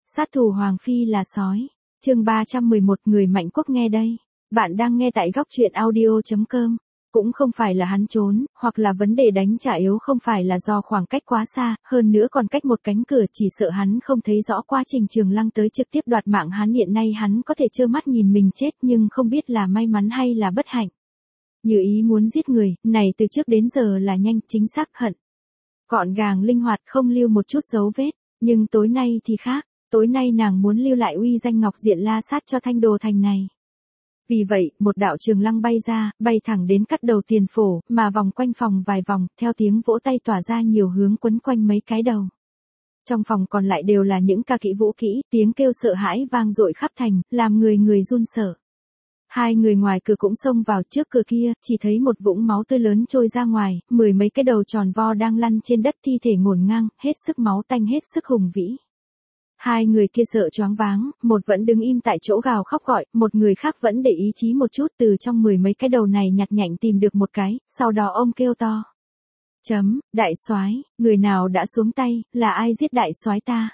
Sát thủ Hoàng Phi là sói. Chương 311 người Mạnh Quốc nghe đây. Bạn đang nghe tại góc truyện audio.com. Cũng không phải là hắn trốn, hoặc là vấn đề đánh trả yếu không phải là do khoảng cách quá xa, hơn nữa còn cách một cánh cửa, chỉ sợ hắn không thấy rõ quá trình Trường Lăng tới trực tiếp đoạt mạng hắn. Hiện nay hắn có thể trơ mắt nhìn mình chết nhưng không biết là may mắn hay là bất hạnh. Như ý muốn giết người, này từ trước đến giờ là nhanh, chính xác, hận. Gọn gàng linh hoạt, không lưu một chút dấu vết, nhưng tối nay thì khác. Tối nay nàng muốn lưu lại uy danh Ngọc Diện La Sát cho Thanh Đồ thành này. Vì vậy, một đạo trường lăng bay ra, bay thẳng đến cắt đầu Tiền Phổ, mà vòng quanh phòng vài vòng, theo tiếng vỗ tay tỏa ra nhiều hướng quấn quanh mấy cái đầu. Trong phòng còn lại đều là những ca kỹ vũ kỹ, tiếng kêu sợ hãi vang dội khắp thành, làm người run sợ. Hai người ngoài cửa cũng xông vào, trước cửa kia, chỉ thấy một vũng máu tươi lớn trôi ra ngoài, mười mấy cái đầu tròn vo đang lăn trên đất, thi thể ngổn ngang, hết sức máu tanh, hết sức hùng vĩ. Hai người kia sợ choáng váng, một vẫn đứng im tại chỗ gào khóc gọi, một người khác vẫn để ý chí một chút, từ trong mười mấy cái đầu này nhặt nhạnh tìm được một cái, sau đó ông kêu to. Đại soái, người nào đã xuống tay, là ai giết đại soái ta?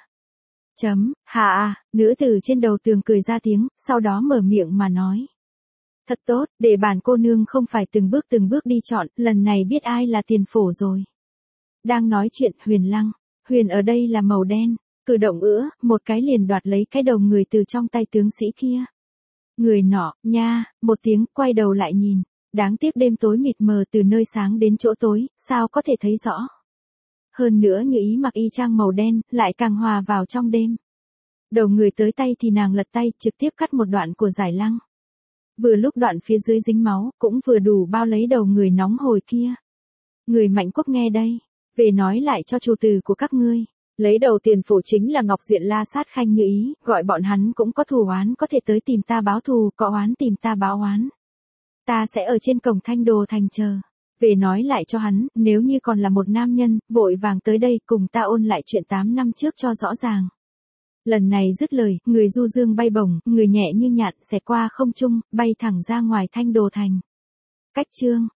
Nữ tử trên đầu tường cười ra tiếng, sau đó mở miệng mà nói. Thật tốt, để bản cô nương không phải từng bước đi chọn, lần này biết ai là Tiền Phổ rồi. Đang nói chuyện, Huyền Lăng, huyền ở đây là màu đen. Cử động một cái liền đoạt lấy cái đầu người từ trong tay tướng sĩ kia. Người nọ, nha, một tiếng, quay đầu lại nhìn. Đáng tiếc đêm tối mịt mờ, từ nơi sáng đến chỗ tối, sao có thể thấy rõ. Hơn nữa Như ý mặc y trang màu đen, lại càng hòa vào trong đêm. Đầu người tới tay thì nàng lật tay, trực tiếp cắt một đoạn của Giải Lăng. Vừa lúc đoạn phía dưới dính máu, cũng vừa đủ bao lấy đầu người nóng hổi kia. Người Mạnh Quốc nghe đây, về nói lại cho chủ tử của các ngươi. Lấy đầu Tiền Phổ chính là Ngọc Diện La Sát Khanh Như ý, gọi bọn hắn cũng có thù oán có thể tới tìm ta báo thù, có oán tìm ta báo oán. Ta sẽ ở trên cổng Thanh Đồ thành chờ. Về nói lại cho hắn, nếu như còn là một nam nhân, vội vàng tới đây cùng ta ôn lại chuyện 8 năm trước cho rõ ràng. Lần này dứt lời, người du dương bay bổng, người nhẹ như nhạn xẹt qua không trung, bay thẳng ra ngoài Thanh Đồ thành. Cách chương